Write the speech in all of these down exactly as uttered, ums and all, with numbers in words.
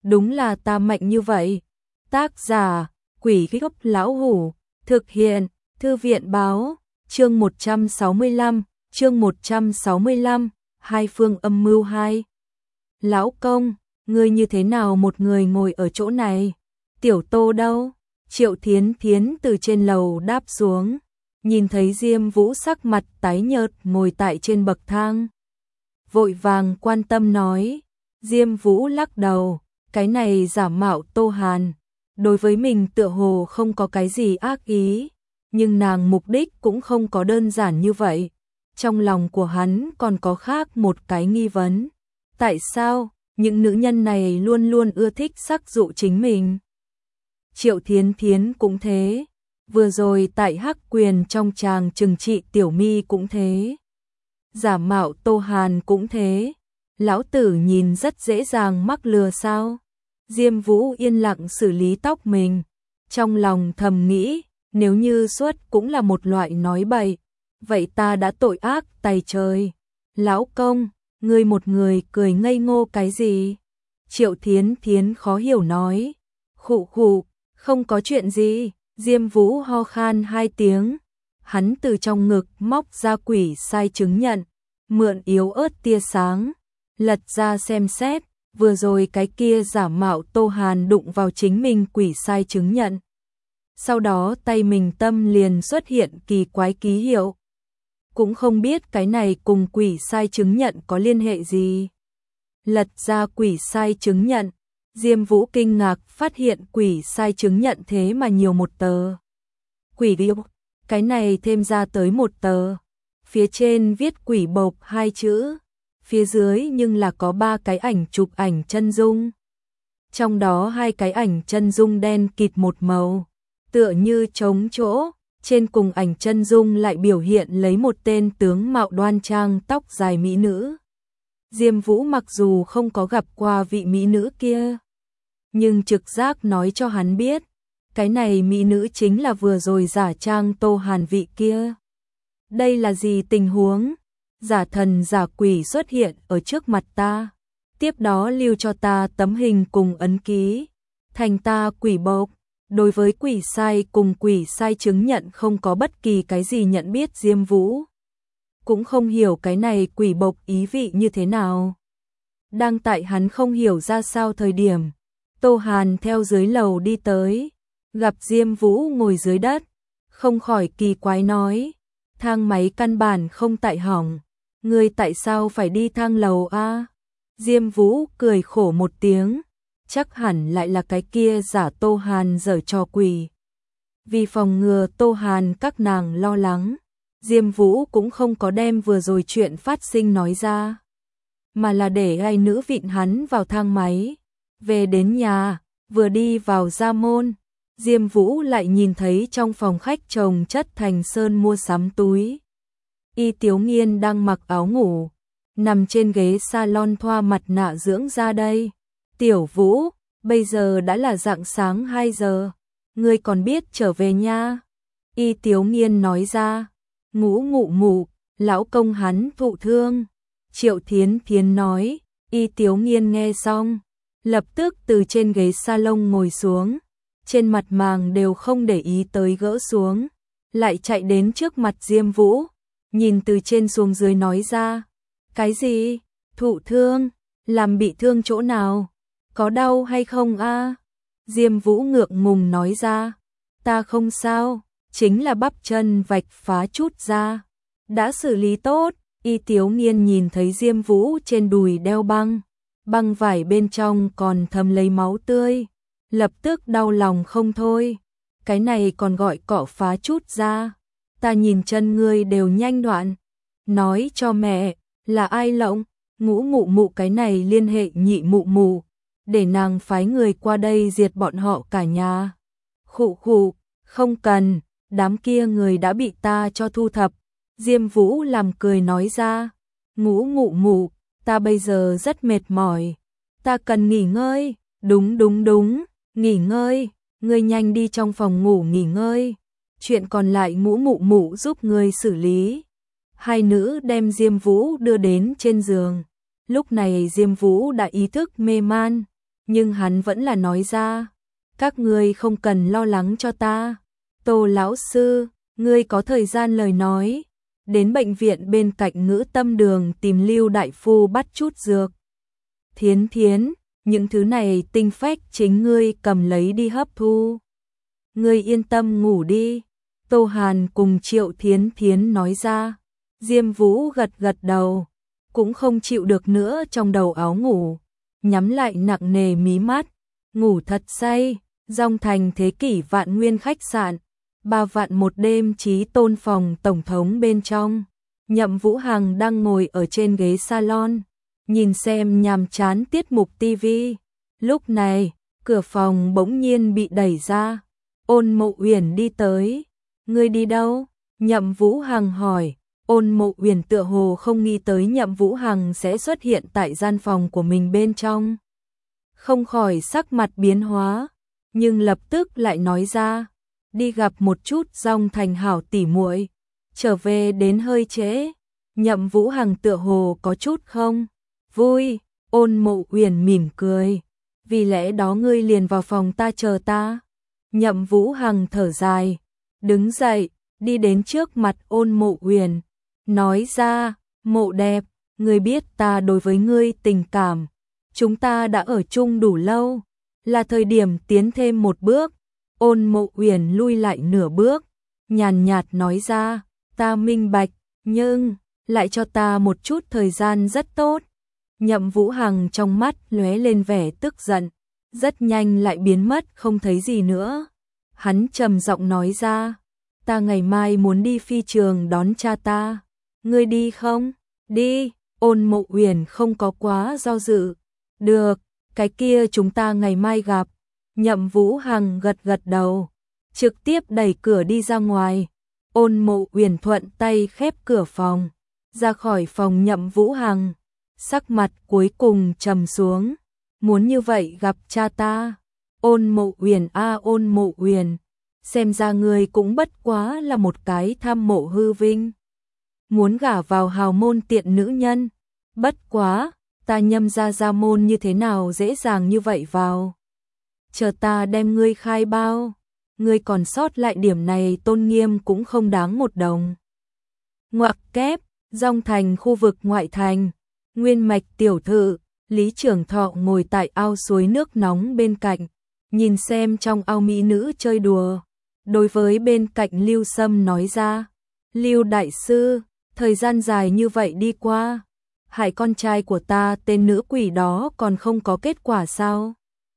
đúng là ta mạnh như vậy. Tác giả, Quỷ Gốc Lão Hủ, thực hiện, Thư viện báo, chương một trăm sáu mươi lăm, chương một trăm sáu mươi lăm, hai phương âm mưu hai. Lão công, ngươi như thế nào một người ngồi ở chỗ này? Tiểu Tô đâu? Triệu Thiến Thiến từ trên lầu đáp xuống, nhìn thấy Diêm Vũ sắc mặt tái nhợt ngồi tại trên bậc thang. Vội vàng quan tâm nói, Diêm Vũ lắc đầu, cái này giả mạo Tô Hàn, đối với mình tựa hồ không có cái gì ác ý, nhưng nàng mục đích cũng không có đơn giản như vậy. Trong lòng của hắn còn có khác một cái nghi vấn. Tại sao những nữ nhân này luôn luôn ưa thích sắc dụ chính mình? Triệu Thiến Thiến cũng thế, vừa rồi tại Hắc Quyền trong tràng trừng trị Tiểu Mi cũng thế, giả mạo Tô Hàn cũng thế. Lão tử nhìn rất dễ dàng mắc lừa sao? Diêm Vũ yên lặng xử lý tóc mình, trong lòng thầm nghĩ, nếu như suốt cũng là một loại nói bậy, vậy ta đã tội ác tày trời. Lão công, ngươi một người cười ngây ngô cái gì? Triệu Thiến Thiến khó hiểu nói. Khụ khụ, không có chuyện gì. Diêm Vũ ho khan hai tiếng, hắn từ trong ngực móc ra quỷ sai chứng nhận, mượn yếu ớt tia sáng, lật ra xem xét, vừa rồi cái kia giả mạo Tô Hàn đụng vào chính mình quỷ sai chứng nhận. Sau đó tay mình tâm liền xuất hiện kỳ quái ký hiệu. Cũng không biết cái này cùng quỷ sai chứng nhận có liên hệ gì. Lật ra quỷ sai chứng nhận, Diêm Vũ kinh ngạc phát hiện quỷ sai chứng nhận thế mà nhiều một tờ. Quỷ điêu, cái này thêm ra tới một tờ. Phía trên viết quỷ bộc hai chữ, phía dưới nhưng là có ba cái ảnh chụp ảnh chân dung. Trong đó hai cái ảnh chân dung đen kịt một màu, tựa như trống chỗ, trên cùng ảnh chân dung lại biểu hiện lấy một tên tướng mạo đoan trang tóc dài mỹ nữ. Diêm Vũ mặc dù không có gặp qua vị mỹ nữ kia, nhưng trực giác nói cho hắn biết, cái này mỹ nữ chính là vừa rồi giả trang Tô Hàn vị kia. Đây là gì tình huống? Giả thần giả quỷ xuất hiện ở trước mặt ta, tiếp đó lưu cho ta tấm hình cùng ấn ký, thành ta quỷ bộc. Đối với quỷ sai cùng quỷ sai chứng nhận không có bất kỳ cái gì nhận biết. Diêm Vũ cũng không hiểu cái này quỷ bộc ý vị như thế nào. Đang tại hắn không hiểu ra sao thời điểm, Tô Hàn theo dưới lầu đi tới, gặp Diêm Vũ ngồi dưới đất, không khỏi kỳ quái nói, thang máy căn bản không tại hỏng, ngươi tại sao phải đi thang lầu a? Diêm Vũ cười khổ một tiếng, chắc hẳn lại là cái kia giả Tô Hàn giở trò quỷ. Vì phòng ngừa Tô Hàn các nàng lo lắng, Diêm Vũ cũng không có đem vừa rồi chuyện phát sinh nói ra, mà là để hai nữ vịn hắn vào thang máy. Về đến nhà, vừa đi vào ra môn, Diêm Vũ lại nhìn thấy trong phòng khách chồng chất thành sơn mua sắm túi. Y Tiếu Nghiên đang mặc áo ngủ, nằm trên ghế salon thoa mặt nạ dưỡng da đây. Tiểu Vũ, bây giờ đã là rạng sáng hai giờ, ngươi còn biết trở về nha. Y Tiếu Nghiên nói ra, ngủ ngủ ngủ, lão công hắn thụ thương. Triệu Thiến Thiến nói. Y Tiếu Nghiên nghe xong, lập tức từ trên ghế salon ngồi xuống, trên mặt màng đều không để ý tới gỡ xuống, lại chạy đến trước mặt Diêm Vũ, nhìn từ trên xuống dưới nói ra, cái gì? Thụ thương? Làm bị thương chỗ nào? Có đau hay không a? Diêm Vũ ngượng ngùng nói ra, ta không sao, chính là bắp chân vạch phá chút ra, đã xử lý tốt. Y Tiếu Nghiên nhìn thấy Diêm Vũ trên đùi đeo băng, băng vải bên trong còn thấm lấy máu tươi, lập tức đau lòng không thôi. Cái này còn gọi cọ phá chút ra, ta nhìn chân ngươi đều nhanh đoạn. Nói cho mẹ, là ai lộng? Ngũ mụ mụ cái này liên hệ nhị mụ mụ, để nàng phái người qua đây diệt bọn họ cả nhà. Khụ khụ, không cần, đám kia người đã bị ta cho thu thập. Diêm Vũ làm cười nói ra, ngũ mụ mụ, ta bây giờ rất mệt mỏi, ta cần nghỉ ngơi. Đúng đúng đúng, nghỉ ngơi, ngươi nhanh đi trong phòng ngủ nghỉ ngơi, chuyện còn lại ngũ mụ mụ giúp ngươi xử lý. Hai nữ đem Diêm Vũ đưa đến trên giường, lúc này Diêm Vũ đã ý thức mê man, nhưng hắn vẫn là nói ra, các ngươi không cần lo lắng cho ta. Tô lão sư, ngươi có thời gian lời nói, đến bệnh viện bên cạnh Ngữ Tâm Đường tìm Lưu đại phu bắt chút dược. Thiến Thiến, những thứ này tinh phách chính ngươi cầm lấy đi hấp thu. Ngươi yên tâm ngủ đi. Tô Hàn cùng Triệu Thiến Thiến nói ra. Diêm Vũ gật gật đầu, cũng không chịu được nữa trong đầu áo ngủ, nhắm lại nặng nề mí mắt, ngủ thật say. Dòng Thành thế kỷ Vạn Nguyên khách sạn, ba vạn một đêm Chí Tôn phòng tổng thống bên trong. Nhậm Vũ Hằng đang ngồi ở trên ghế salon, nhìn xem nhàm chán tiết mục ti vi. Lúc này, cửa phòng bỗng nhiên bị đẩy ra. Ôn Mộ Uyển đi tới. Ngươi đi đâu? Nhậm Vũ Hằng hỏi. Ôn Mộ Uyển tựa hồ không nghĩ tới Nhậm Vũ Hằng sẽ xuất hiện tại gian phòng của mình bên trong. Không khỏi sắc mặt biến hóa, nhưng lập tức lại nói ra, đi gặp một chút Dòng Thành hảo tỉ muội, trở về đến hơi trễ. Nhậm Vũ Hằng tựa hồ có chút không vui. Ôn Mộ Uyển mỉm cười, vì lẽ đó ngươi liền vào phòng ta chờ ta. Nhậm Vũ Hằng thở dài, đứng dậy, đi đến trước mặt Ôn Mộ Uyển, nói ra, Mộ đẹp, ngươi biết ta đối với ngươi tình cảm, chúng ta đã ở chung đủ lâu, là thời điểm tiến thêm một bước. Ôn Mộ Uyển lui lại nửa bước, nhàn nhạt nói ra, ta minh bạch, nhưng lại cho ta một chút thời gian rất tốt. Nhậm Vũ Hằng trong mắt lóe lên vẻ tức giận, rất nhanh lại biến mất không thấy gì nữa. Hắn trầm giọng nói ra, ta ngày mai muốn đi phi trường đón cha ta, ngươi đi không? Đi. Ôn Mộ Uyển không có quá do dự, được, cái kia chúng ta ngày mai gặp. Nhậm Vũ Hằng gật gật đầu, trực tiếp đẩy cửa đi ra ngoài. Ôn Mộ Uyển thuận tay khép cửa phòng, ra khỏi phòng Nhậm Vũ Hằng, sắc mặt cuối cùng trầm xuống, muốn như vậy gặp cha ta. Ôn Mộ Uyển a à, Ôn Mộ Uyển, xem ra người cũng bất quá là một cái tham mộ hư vinh, muốn gả vào hào môn tiện nữ nhân. Bất quá, ta Nhâm gia gia môn như thế nào dễ dàng như vậy vào. Chờ ta đem ngươi khai bao, ngươi còn sót lại điểm này tôn nghiêm cũng không đáng một đồng. Ngoặc kép, Dòng Thành khu vực ngoại thành, Nguyên Mạch tiểu thư, Lý Trưởng Thọ ngồi tại ao suối nước nóng bên cạnh, nhìn xem trong ao mỹ nữ chơi đùa. Đối với bên cạnh Lưu Sâm nói ra, Lưu đại sư, thời gian dài như vậy đi qua, hại con trai của ta tên nữ quỷ đó còn không có kết quả sao?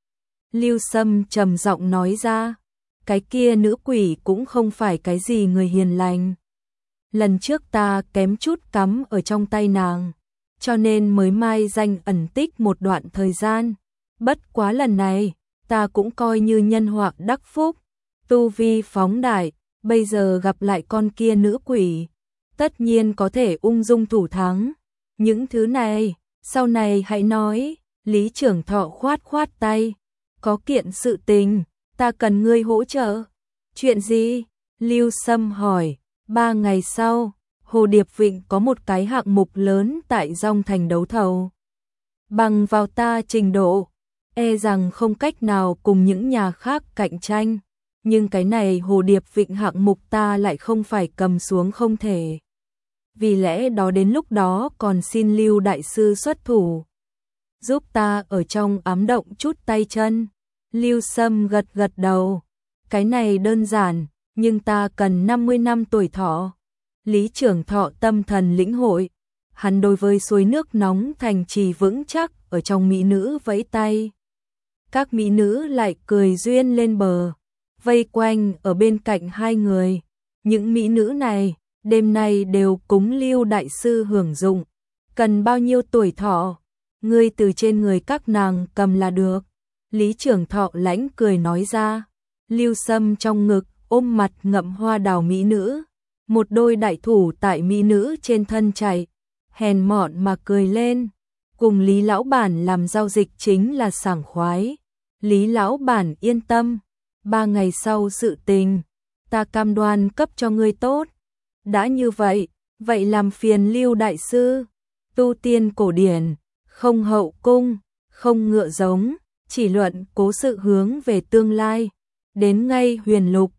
Lưu Sâm trầm giọng nói ra, cái kia nữ quỷ cũng không phải cái gì người hiền lành. Lần trước ta kém chút cắm ở trong tay nàng, cho nên mới mai danh ẩn tích một đoạn thời gian. Bất quá lần này, ta cũng coi như nhân họa đắc phúc, tu vi phóng đại, bây giờ gặp lại con kia nữ quỷ, tất nhiên có thể ung dung thủ thắng. Những thứ này, sau này hãy nói. Lý Trưởng Thọ khoát khoát tay, có kiện sự tình, ta cần ngươi hỗ trợ. Chuyện gì? Lưu Sâm hỏi. Ba ngày sau, Hồ Điệp Vịnh có một cái hạng mục lớn tại Dòng Thành đấu thầu. Bằng vào ta trình độ, e rằng không cách nào cùng những nhà khác cạnh tranh, nhưng cái này Hồ Điệp Vịnh hạng mục ta lại không phải cầm xuống không thể. Vì lẽ đó đến lúc đó còn xin Lưu đại sư xuất thủ, giúp ta ở trong ám động chút tay chân. Lưu Sâm gật gật đầu, cái này đơn giản, nhưng ta cần năm mươi năm tuổi thọ. Lý Trưởng Thọ tâm thần lĩnh hội, hắn đối với suối nước nóng thành trì vững chắc ở trong mỹ nữ vẫy tay. Các mỹ nữ lại cười duyên lên bờ, vây quanh ở bên cạnh hai người. Những mỹ nữ này, đêm nay đều cúng Lưu đại sư hưởng dụng. Cần bao nhiêu tuổi thọ, ngươi từ trên người các nàng cầm là được. Lý Trưởng Thọ lãnh cười nói ra. Lưu Sâm trong ngực ôm mặt ngậm hoa đào mỹ nữ, một đôi đại thủ tại mỹ nữ trên thân chạy, hèn mọn mà cười lên. Cùng Lý lão bản làm giao dịch chính là sảng khoái. Lý lão bản yên tâm, ba ngày sau sự tình, ta cam đoan cấp cho ngươi tốt. Đã như vậy, vậy làm phiền Lưu đại sư, tu tiên cổ điển, không hậu cung, không ngựa giống, chỉ luận cố sự hướng về tương lai. Đến ngay huyền lục,